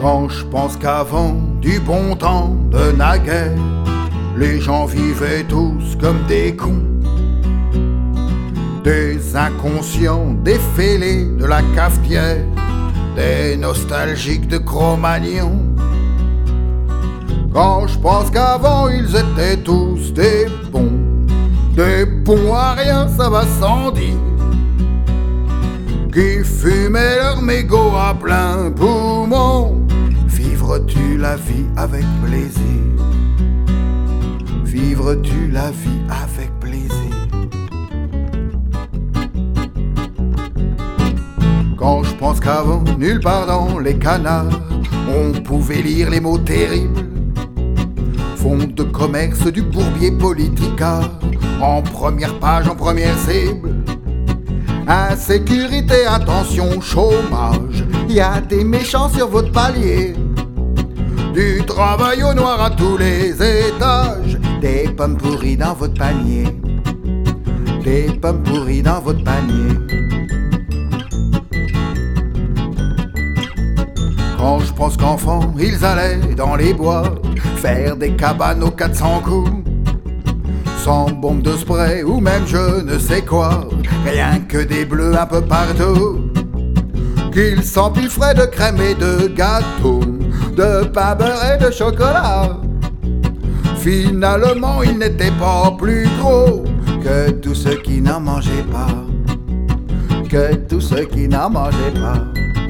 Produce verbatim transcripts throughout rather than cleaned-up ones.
Quand je pense qu'avant du bon temps de naguère, les gens vivaient tous comme des cons, des inconscients, des fêlés de la cafetière, des nostalgiques de Cro-Magnon. Quand je pense qu'avant ils étaient tous des bons, des bons à rien, ça va sans dire, qui fumaient leur mégot à plein poumon. Vivres-tu la vie avec plaisir? Vivres-tu la vie avec plaisir? Quand je pense qu'avant, nulle part dans les canards, on pouvait lire les mots terribles. Fonds de commerce du bourbier Politica, en première page, en première cible. Insécurité, attention, chômage, y a des méchants sur votre palier. Du travail au noir à tous les étages, des pommes pourries dans votre panier, des pommes pourries dans votre panier. Quand je pense qu'enfant, ils allaient dans les bois faire des cabanes aux quatre cents coups, sans bombe de spray ou même je ne sais quoi, rien que des bleus un peu partout, qu'ils s'empiffraient de crème et de gâteaux, de pain beurre et de chocolat. Finalement, ils n'étaient pas plus gros que tous ceux qui n'en mangeaient pas, que tous ceux qui n'en mangeaient pas.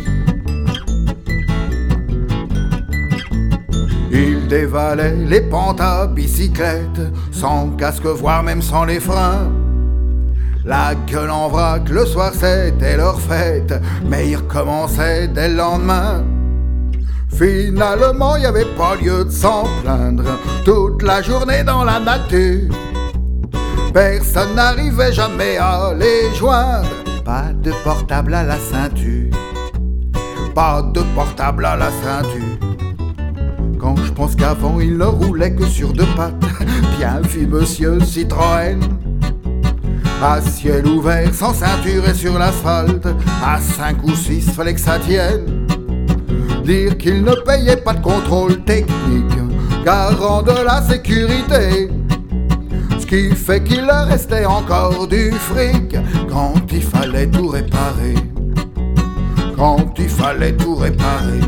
Ils dévalaient les pentes à bicyclette, sans casque voire même sans les freins. La gueule en vrac, le soir c'était leur fête, mais ils recommençaient dès le lendemain. Finalement, y avait pas lieu de s'en plaindre, toute la journée dans la nature. Personne n'arrivait jamais à les joindre. Pas de portable à la ceinture, pas de portable à la ceinture. Quand je pense qu'avant il ne roulait que sur deux pattes, bien vu monsieur Citroën, à ciel ouvert, sans ceinture et sur l'asphalte, à cinq ou six fallait que ça tienne. Dire qu'il ne payait pas de contrôle technique, garant de la sécurité, ce qui fait qu'il leur restait encore du fric quand il fallait tout réparer, quand il fallait tout réparer.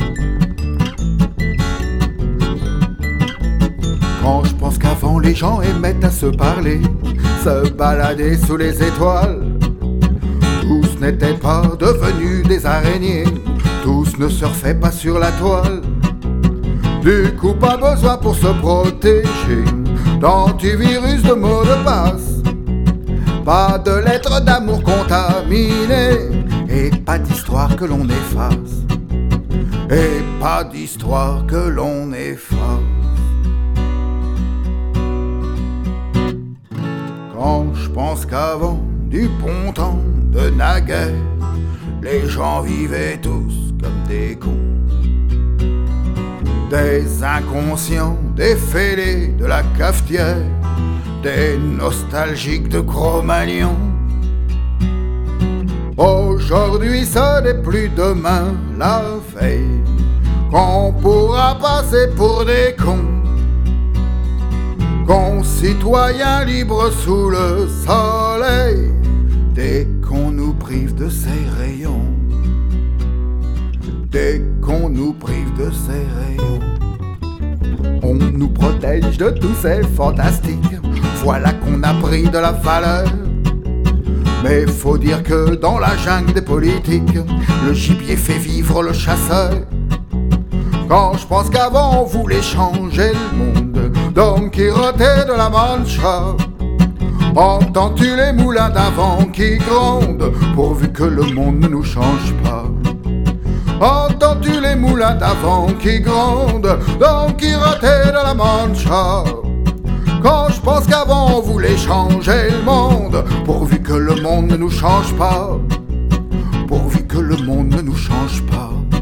Quand je pense qu'avant les gens aimaient à se parler, se balader sous les étoiles, tous n'étaient pas devenus des araignées, tous ne surfaient pas sur la toile. Du coup pas besoin pour se protéger d'antivirus, de mots de passe, pas de lettres d'amour contaminées, et pas d'histoire que l'on efface, et pas d'histoire que l'on efface. Quand je pense qu'avant du bon temps de naguère, les gens vivaient tous comme des cons, des inconscients, des fêlés de la cafetière, des nostalgiques de Cro-Magnon. Aujourd'hui ce n'est plus demain la veille qu'on pourra passer pour des cons, concitoyens libres sous le soleil, dès qu'on nous prive de ses rayons, dès qu'on nous prive de ses rayons. On nous protège de tous ces fantastiques, voilà qu'on a pris de la valeur. Mais faut dire que dans la jungle des politiques, le gibier fait vivre le chasseur. Quand je pense qu'avant on voulait changer le monde, Don Quirote de la Mancha, entends-tu les moulins d'avant qui grondent, pourvu que le monde ne nous change pas? Entends-tu les moulins d'avant qui grondent, Don Quirote de la Mancha? Quand je pense qu'avant on voulait changer le monde, pourvu que le monde ne nous change pas, pourvu que le monde ne nous change pas.